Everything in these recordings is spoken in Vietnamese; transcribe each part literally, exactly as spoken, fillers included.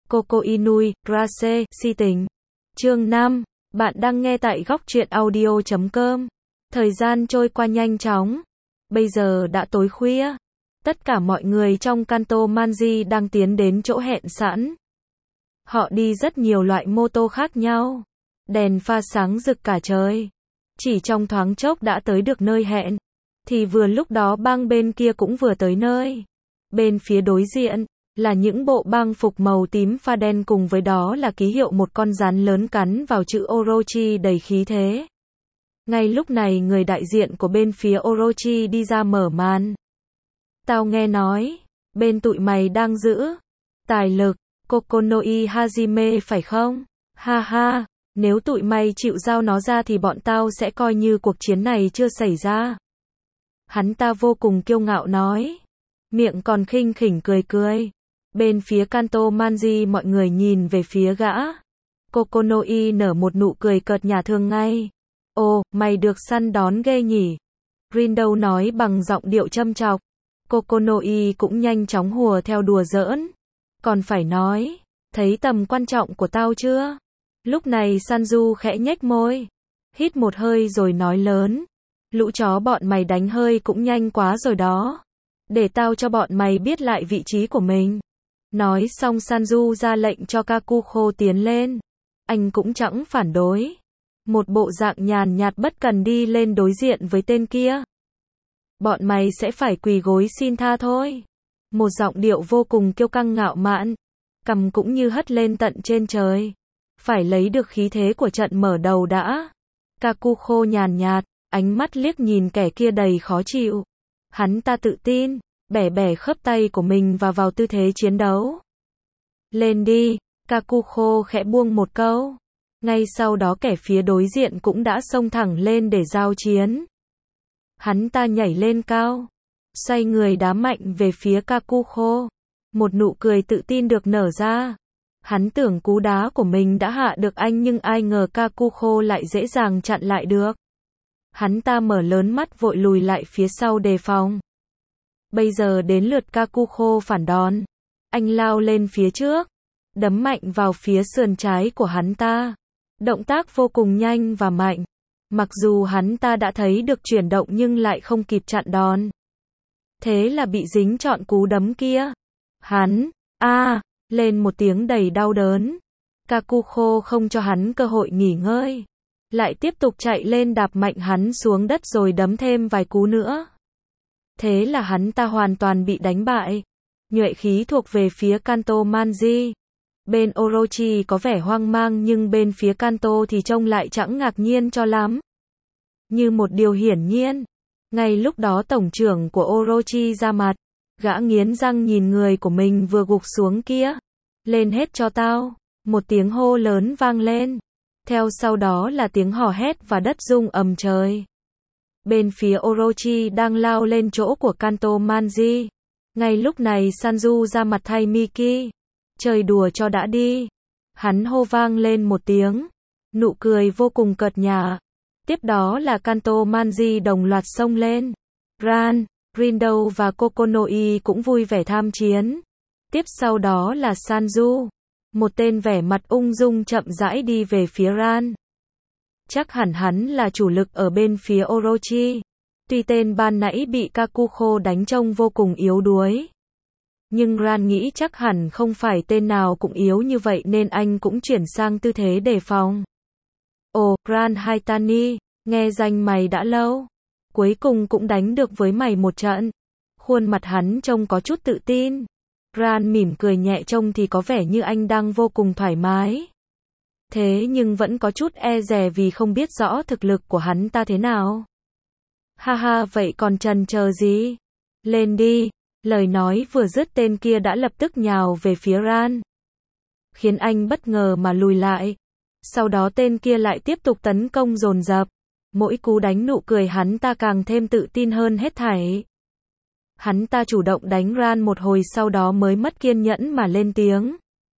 Coco Inui, Grace, si tình. Chương năm. Bạn đang nghe tại góc truyện audio chấm com. Thời gian trôi qua nhanh chóng. Bây giờ đã tối khuya. Tất cả mọi người trong Kanto Manji đang tiến đến chỗ hẹn sẵn. Họ đi rất nhiều loại mô tô khác nhau. Đèn pha sáng rực cả trời. Chỉ trong thoáng chốc đã tới được nơi hẹn. Thì vừa lúc đó bang bên kia cũng vừa tới nơi. Bên phía đối diện là những bộ bang phục màu tím pha đen, cùng với đó là ký hiệu một con rắn lớn cắn vào chữ Orochi đầy khí thế. Ngay lúc này người đại diện của bên phía Orochi đi ra mở màn. Tao nghe nói, bên tụi mày đang giữ tài lực Kokonoi Hajime phải không? Ha ha, nếu tụi mày chịu giao nó ra thì bọn tao sẽ coi như cuộc chiến này chưa xảy ra. Hắn ta vô cùng kiêu ngạo nói. Miệng còn khinh khỉnh cười cười. Bên phía Kanto Manji mọi người nhìn về phía gã. Kokonoi nở một nụ cười cợt nhả thường ngay. Ồ, mày được săn đón ghê nhỉ? Rindo nói bằng giọng điệu châm chọc. Kokonoi cũng nhanh chóng hùa theo đùa giỡn. Còn phải nói, thấy tầm quan trọng của tao chưa? Lúc này Sanju khẽ nhếch môi. Hít một hơi rồi nói lớn. Lũ chó bọn mày đánh hơi cũng nhanh quá rồi đó. Để tao cho bọn mày biết lại vị trí của mình. Nói xong Sanju ra lệnh cho Kakuho tiến lên. Anh cũng chẳng phản đối. Một bộ dạng nhàn nhạt bất cần đi lên đối diện với tên kia. Bọn mày sẽ phải quỳ gối xin tha thôi. Một giọng điệu vô cùng kiêu căng ngạo mạn. Cằm cũng như hất lên tận trên trời. Phải lấy được khí thế của trận mở đầu đã. Kakuho nhàn nhạt, ánh mắt liếc nhìn kẻ kia đầy khó chịu. Hắn ta tự tin, bẻ bẻ khớp tay của mình và vào tư thế chiến đấu. Lên đi, Kakuho khẽ buông một câu. Ngay sau đó kẻ phía đối diện cũng đã xông thẳng lên để giao chiến. Hắn ta nhảy lên cao, xoay người đá mạnh về phía Kakuho. Một nụ cười tự tin được nở ra. Hắn tưởng cú đá của mình đã hạ được anh, nhưng ai ngờ Kakuho lại dễ dàng chặn lại được. Hắn ta mở lớn mắt vội lùi lại phía sau đề phòng. Bây giờ đến lượt Kakuho phản đòn. Anh lao lên phía trước, đấm mạnh vào phía sườn trái của hắn ta. Động tác vô cùng nhanh và mạnh. Mặc dù hắn ta đã thấy được chuyển động nhưng lại không kịp chặn đòn. Thế là bị dính trọn cú đấm kia. Hắn, a, lên một tiếng đầy đau đớn. Kakuho không cho hắn cơ hội nghỉ ngơi. Lại tiếp tục chạy lên đạp mạnh hắn xuống đất rồi đấm thêm vài cú nữa. Thế là hắn ta hoàn toàn bị đánh bại. Nhuệ khí thuộc về phía Kanto Manji. Bên Orochi có vẻ hoang mang nhưng bên phía Kanto thì trông lại chẳng ngạc nhiên cho lắm. Như một điều hiển nhiên. Ngay lúc đó tổng trưởng của Orochi ra mặt. Gã nghiến răng nhìn người của mình vừa gục xuống kia. Lên hết cho tao. Một tiếng hô lớn vang lên. Theo sau đó là tiếng hò hét và đất rung ầm trời. Bên phía Orochi đang lao lên chỗ của Kanto Manji. Ngay lúc này Sanju ra mặt thay Miki. Chơi đùa cho đã đi. Hắn hô vang lên một tiếng. Nụ cười vô cùng cợt nhả. Tiếp đó là Kanto Manji đồng loạt xông lên. Ran, Rindo và Kokonoi cũng vui vẻ tham chiến. Tiếp sau đó là Sanju. Một tên vẻ mặt ung dung chậm rãi đi về phía Ran. Chắc hẳn hắn là chủ lực ở bên phía Orochi. Tuy tên ban nãy bị Kakuho đánh trông vô cùng yếu đuối. Nhưng Ran nghĩ chắc hẳn không phải tên nào cũng yếu như vậy nên anh cũng chuyển sang tư thế đề phòng. Ồ, Ran Haitani, nghe danh mày đã lâu. Cuối cùng cũng đánh được với mày một trận. Khuôn mặt hắn trông có chút tự tin. Ran mỉm cười nhẹ, trông thì có vẻ như anh đang vô cùng thoải mái. Thế nhưng vẫn có chút e dè vì không biết rõ thực lực của hắn ta thế nào. Ha ha, vậy còn chần chờ gì? Lên đi. Lời nói vừa dứt tên kia đã lập tức nhào về phía Ran. Khiến anh bất ngờ mà lùi lại. Sau đó tên kia lại tiếp tục tấn công dồn dập. Mỗi cú đánh nụ cười hắn ta càng thêm tự tin hơn hết thảy. Hắn ta chủ động đánh Ran một hồi sau đó mới mất kiên nhẫn mà lên tiếng.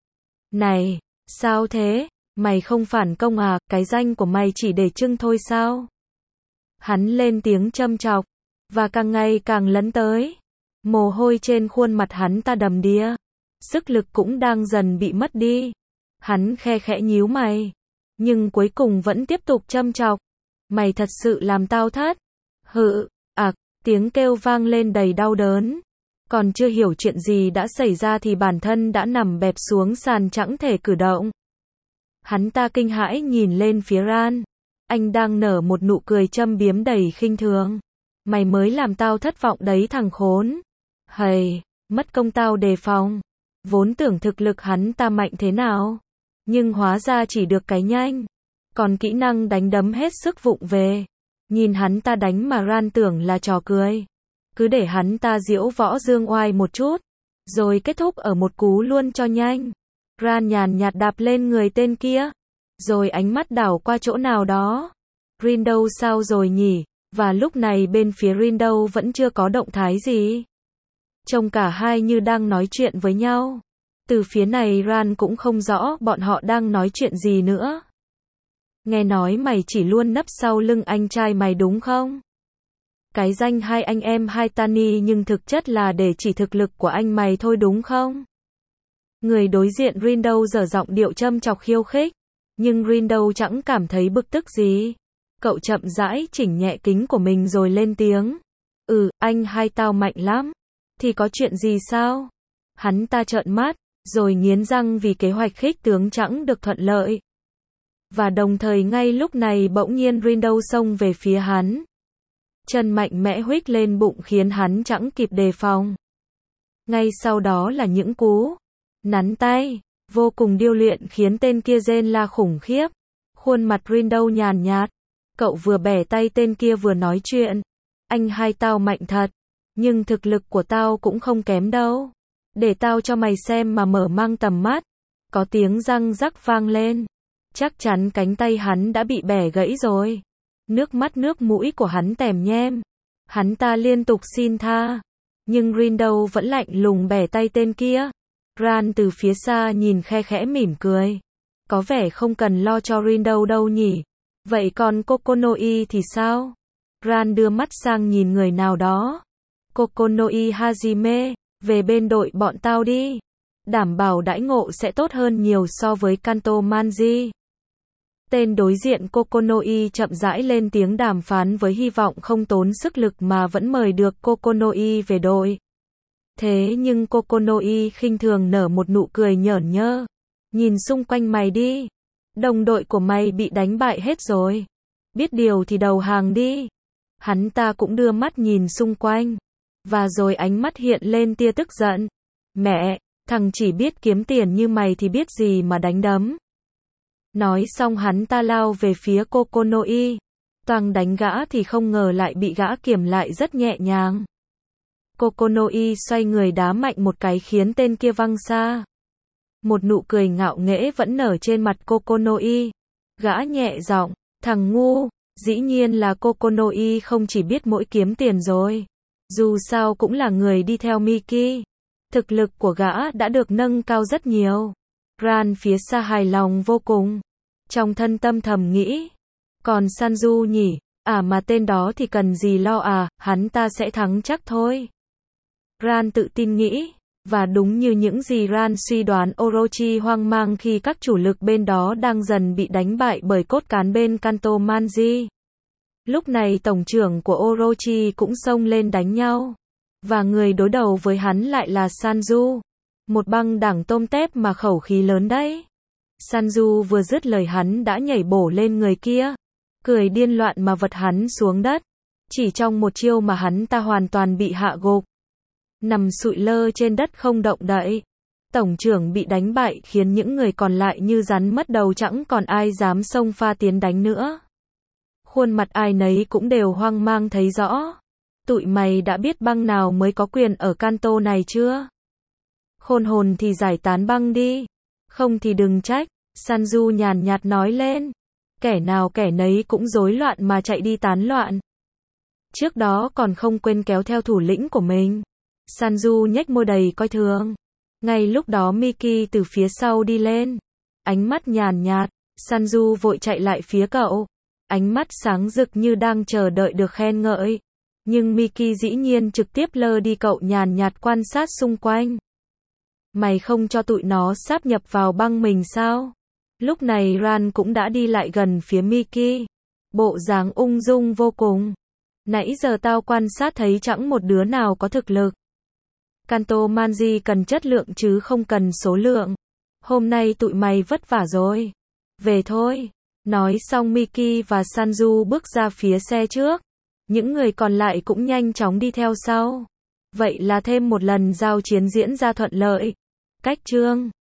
Này, sao thế? Mày không phản công à? Cái danh của mày chỉ để trưng thôi sao? Hắn lên tiếng châm chọc. Và càng ngày càng lấn tới. Mồ hôi trên khuôn mặt hắn ta đầm đìa. sức lực cũng đang dần bị mất đi. Hắn khe khẽ nhíu mày, nhưng cuối cùng vẫn tiếp tục châm chọc. Mày thật sự làm tao thất. Hự, ạc, tiếng kêu vang lên đầy đau đớn. Còn chưa hiểu chuyện gì đã xảy ra thì bản thân đã nằm bẹp xuống sàn chẳng thể cử động. Hắn ta kinh hãi nhìn lên phía Ran. Anh đang nở một nụ cười châm biếm đầy khinh thường. Mày mới làm tao thất vọng đấy thằng khốn. Hầy, mất công tao đề phòng. Vốn tưởng thực lực hắn ta mạnh thế nào. Nhưng hóa ra chỉ được cái nhanh. Còn kỹ năng đánh đấm hết sức vụng về. Nhìn hắn ta đánh mà Ran tưởng là trò cười. Cứ để hắn ta diễu võ dương oai một chút. Rồi kết thúc ở một cú luôn cho nhanh. Ran nhàn nhạt đạp lên người tên kia. Rồi ánh mắt đảo qua chỗ nào đó. Rindo sao rồi nhỉ? Và lúc này bên phía Rindo vẫn chưa có động thái gì. Trông cả hai như đang nói chuyện với nhau. Từ phía này Ran cũng không rõ bọn họ đang nói chuyện gì nữa. Nghe nói mày chỉ luôn nấp sau lưng anh trai mày đúng không? Cái danh hai anh em hai Tani nhưng thực chất là để chỉ thực lực của anh mày thôi đúng không? Người đối diện Rindo dở giọng điệu châm chọc khiêu khích. Nhưng Rindo chẳng cảm thấy bực tức gì. Cậu chậm rãi chỉnh nhẹ kính của mình rồi lên tiếng. Ừ, anh hai tao mạnh lắm. Thì có chuyện gì sao? Hắn ta trợn mắt, rồi nghiến răng vì kế hoạch khích tướng chẳng được thuận lợi. Và đồng thời ngay lúc này bỗng nhiên Rindo xông về phía hắn. Chân mạnh mẽ huých lên bụng khiến hắn chẳng kịp đề phòng. Ngay sau đó là những cú nắn tay vô cùng điêu luyện khiến tên kia rên la khủng khiếp. Khuôn mặt Rindo nhàn nhạt. Cậu vừa bẻ tay tên kia vừa nói chuyện. Anh hai tao mạnh thật. Nhưng thực lực của tao cũng không kém đâu. Để tao cho mày xem mà mở mang tầm mắt. Có tiếng răng rắc vang lên. Chắc chắn cánh tay hắn đã bị bẻ gãy rồi. Nước mắt nước mũi của hắn tèm nhem. Hắn ta liên tục xin tha. Nhưng Rindo vẫn lạnh lùng bẻ tay tên kia. Ran từ phía xa nhìn khe khẽ mỉm cười. Có vẻ không cần lo cho Rindo đâu nhỉ. Vậy còn Kokonoi thì sao? Ran đưa mắt sang nhìn người nào đó. Kokonoi Hajime, về bên đội bọn tao đi. Đảm bảo đãi ngộ sẽ tốt hơn nhiều so với Kanto Manji. Tên đối diện Kokonoi chậm rãi lên tiếng đàm phán với hy vọng không tốn sức lực mà vẫn mời được Kokonoi về đội. Thế nhưng Kokonoi khinh thường nở một nụ cười nhởn nhơ. Nhìn xung quanh mày đi. Đồng đội của mày bị đánh bại hết rồi. Biết điều thì đầu hàng đi. Hắn ta cũng đưa mắt nhìn xung quanh. Và rồi ánh mắt hiện lên tia tức giận. Mẹ, thằng chỉ biết kiếm tiền như mày thì biết gì mà đánh đấm. Nói xong hắn ta lao về phía Kokonoi. Toang đánh gã thì không ngờ lại bị gã kiềm lại rất nhẹ nhàng. Kokonoi xoay người đá mạnh một cái khiến tên kia văng xa. Một nụ cười ngạo nghễ vẫn nở trên mặt Kokonoi. Gã nhẹ giọng, thằng ngu, dĩ nhiên là Kokonoi không chỉ biết mỗi kiếm tiền rồi. Dù sao cũng là người đi theo Miki. Thực lực của gã đã được nâng cao rất nhiều. Ran phía xa hài lòng vô cùng. Trong thân tâm thầm nghĩ. Còn Sanju nhỉ? À mà tên đó thì cần gì lo à, hắn ta sẽ thắng chắc thôi. Ran tự tin nghĩ. Và đúng như những gì Ran suy đoán, Orochi hoang mang khi các chủ lực bên đó đang dần bị đánh bại bởi cốt cán bên Kanto Manji. Lúc này tổng trưởng của Orochi cũng xông lên đánh nhau. Và người đối đầu với hắn lại là Sanju. Một băng đảng tôm tép mà khẩu khí lớn đấy. Sanju vừa dứt lời hắn đã nhảy bổ lên người kia. Cười điên loạn mà vật hắn xuống đất. Chỉ trong một chiêu mà hắn ta hoàn toàn bị hạ gục. Nằm sụi lơ trên đất không động đậy. Tổng trưởng bị đánh bại khiến những người còn lại như rắn mất đầu, chẳng còn ai dám xông pha tiến đánh nữa. Khuôn mặt ai nấy cũng đều hoang mang thấy rõ. Tụi mày đã biết băng nào mới có quyền ở Kanto này chưa? Khôn hồn thì giải tán băng đi. Không thì đừng trách. Sanju nhàn nhạt nói lên. Kẻ nào kẻ nấy cũng rối loạn mà chạy đi tán loạn. Trước đó còn không quên kéo theo thủ lĩnh của mình. Sanju nhếch môi đầy coi thường. Ngay lúc đó Miki từ phía sau đi lên. Ánh mắt nhàn nhạt. Sanju vội chạy lại phía cậu. Ánh mắt sáng rực như đang chờ đợi được khen ngợi. Nhưng Miki dĩ nhiên trực tiếp lơ đi, cậu nhàn nhạt quan sát xung quanh. Mày không cho tụi nó sáp nhập vào băng mình sao? Lúc này Ran cũng đã đi lại gần phía Mickey. Bộ dáng ung dung vô cùng. Nãy giờ tao quan sát thấy chẳng một đứa nào có thực lực. Kanto Manji cần chất lượng chứ không cần số lượng. Hôm nay tụi mày vất vả rồi. Về thôi. Nói xong Mickey và Sanju bước ra phía xe trước. Những người còn lại cũng nhanh chóng đi theo sau. Vậy là thêm một lần giao chiến diễn ra thuận lợi. Cách chương